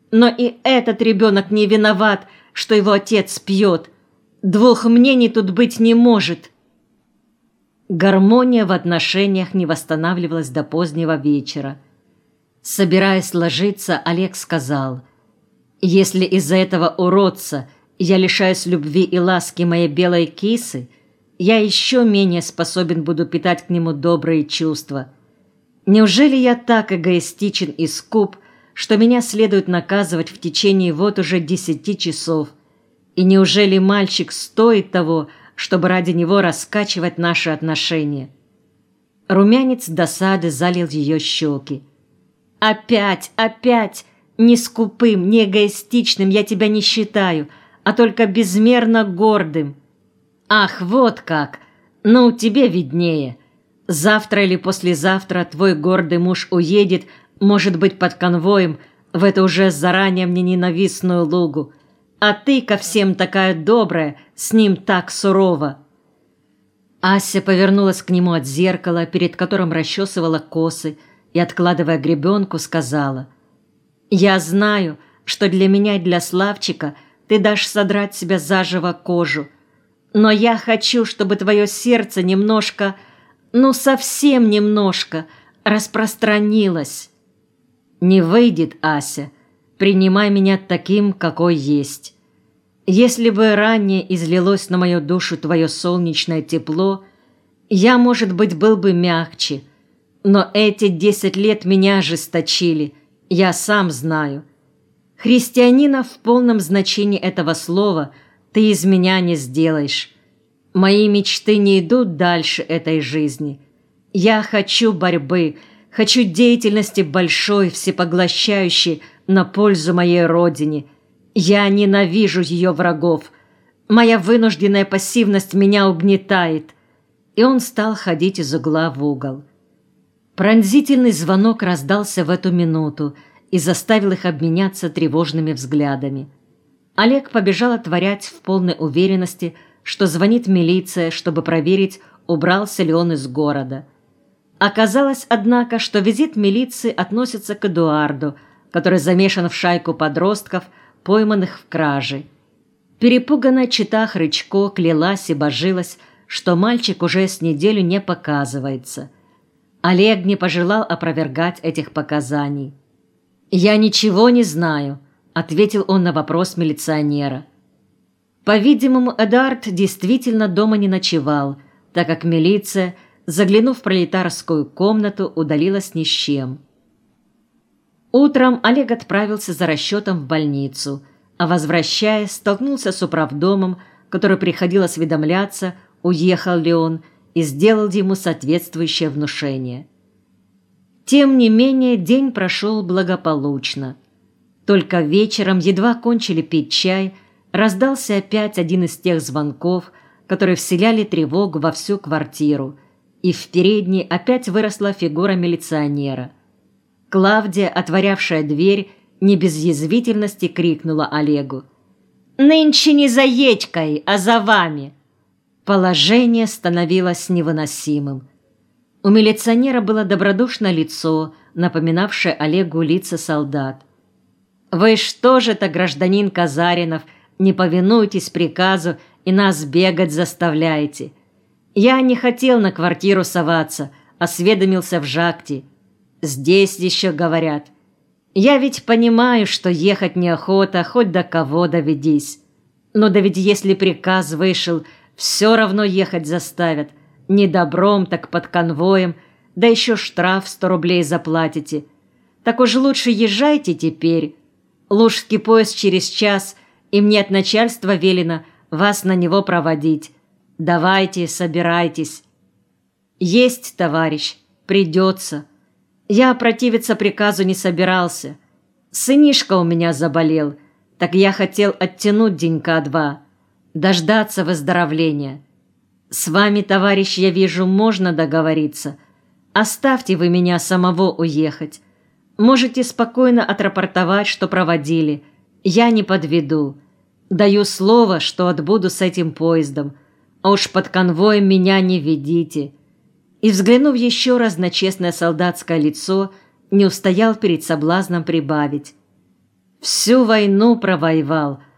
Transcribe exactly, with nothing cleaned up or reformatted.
Но и этот ребенок не виноват, что его отец пьет. Двух мнений тут быть не может». Гармония в отношениях не восстанавливалась до позднего вечера. Собираясь ложиться, Олег сказал: «Если из-за этого уродца я лишаюсь любви и ласки моей белой кисы, я еще менее способен буду питать к нему добрые чувства. Неужели я так эгоистичен и скуп, что меня следует наказывать в течение вот уже десяти часов? И неужели мальчик стоит того, чтобы ради него раскачивать наши отношения?» Румянец досады залил ее щеки. «Опять, опять! Не скупым, не эгоистичным я тебя не считаю, а только безмерно гордым». «Ах, вот как! Ну, тебе виднее. Завтра или послезавтра твой гордый муж уедет, может быть, под конвоем, в эту уже заранее мне ненавистную лугу. А ты ко всем такая добрая, с ним так сурово». Ася повернулась к нему от зеркала, перед которым расчесывала косы, и, откладывая гребенку, сказала: «Я знаю, что для меня и для Славчика ты дашь содрать себя заживо кожу, но я хочу, чтобы твое сердце немножко, ну совсем немножко, распространилось». «Не выйдет, Ася. Принимай меня таким, какой есть. Если бы ранее излилось на мою душу твое солнечное тепло, я, может быть, был бы мягче, но эти десять лет меня ожесточили, я сам знаю. Христианина в полном значении этого слова ты из меня не сделаешь. Мои мечты не идут дальше этой жизни. Я хочу борьбы, хочу деятельности большой, всепоглощающей, на пользу моей родине. Я ненавижу ее врагов. Моя вынужденная пассивность меня угнетает». И он стал ходить из угла в угол. Пронзительный звонок раздался в эту минуту и заставил их обменяться тревожными взглядами. Олег побежал отворять в полной уверенности, что звонит милиция, чтобы проверить, убрался ли он из города. Оказалось, однако, что визит милиции относится к Эдуарду, который замешан в шайку подростков, пойманных в краже. Перепуганная чета Хрычко клялась и божилась, что мальчик уже с неделю не показывается. Олег не пожелал опровергать этих показаний. «Я ничего не знаю», — ответил он на вопрос милиционера. По-видимому, Эдуард действительно дома не ночевал, так как милиция, заглянув в пролетарскую комнату, удалилась ни с чем. Утром Олег отправился за расчетом в больницу, а, возвращаясь, столкнулся с управдомом, который приходил осведомляться, уехал ли он, и сделал ему соответствующее внушение. Тем не менее, день прошел благополучно. Только вечером, едва кончили пить чай, раздался опять один из тех звонков, которые вселяли тревогу во всю квартиру, и в передней опять выросла фигура милиционера. Клавдия, отворявшая дверь, не без язвительности крикнула Олегу: «Нынче не за Едькой, а за вами!» Положение становилось невыносимым. У милиционера было добродушное лицо, напоминавшее Олегу лица солдат. «Вы что же это, гражданин Казаринов, не повинуетесь приказу и нас бегать заставляете? Я не хотел на квартиру соваться, осведомился в Жакте. Здесь еще говорят. Я ведь понимаю, что ехать неохота, хоть до кого доведись. Но да ведь если приказ вышел, все равно ехать заставят. Не добром, так под конвоем, да еще штраф сто рублей заплатите. Так уж лучше езжайте теперь. Лужский поезд через час, и мне от начальства велено вас на него проводить. Давайте, собирайтесь». «Есть, товарищ, придется. Я противиться приказу не собирался. Сынишка у меня заболел, так я хотел оттянуть денька два, дождаться выздоровления. С вами, товарищ, я вижу, можно договориться. Оставьте вы меня самого уехать. Можете спокойно отрапортовать, что проводили. Я не подведу. Даю слово, что отбуду с этим поездом. А уж под конвоем меня не ведите». И, взглянув еще раз на честное солдатское лицо, не устоял перед соблазном прибавить: Всю войну провоевал,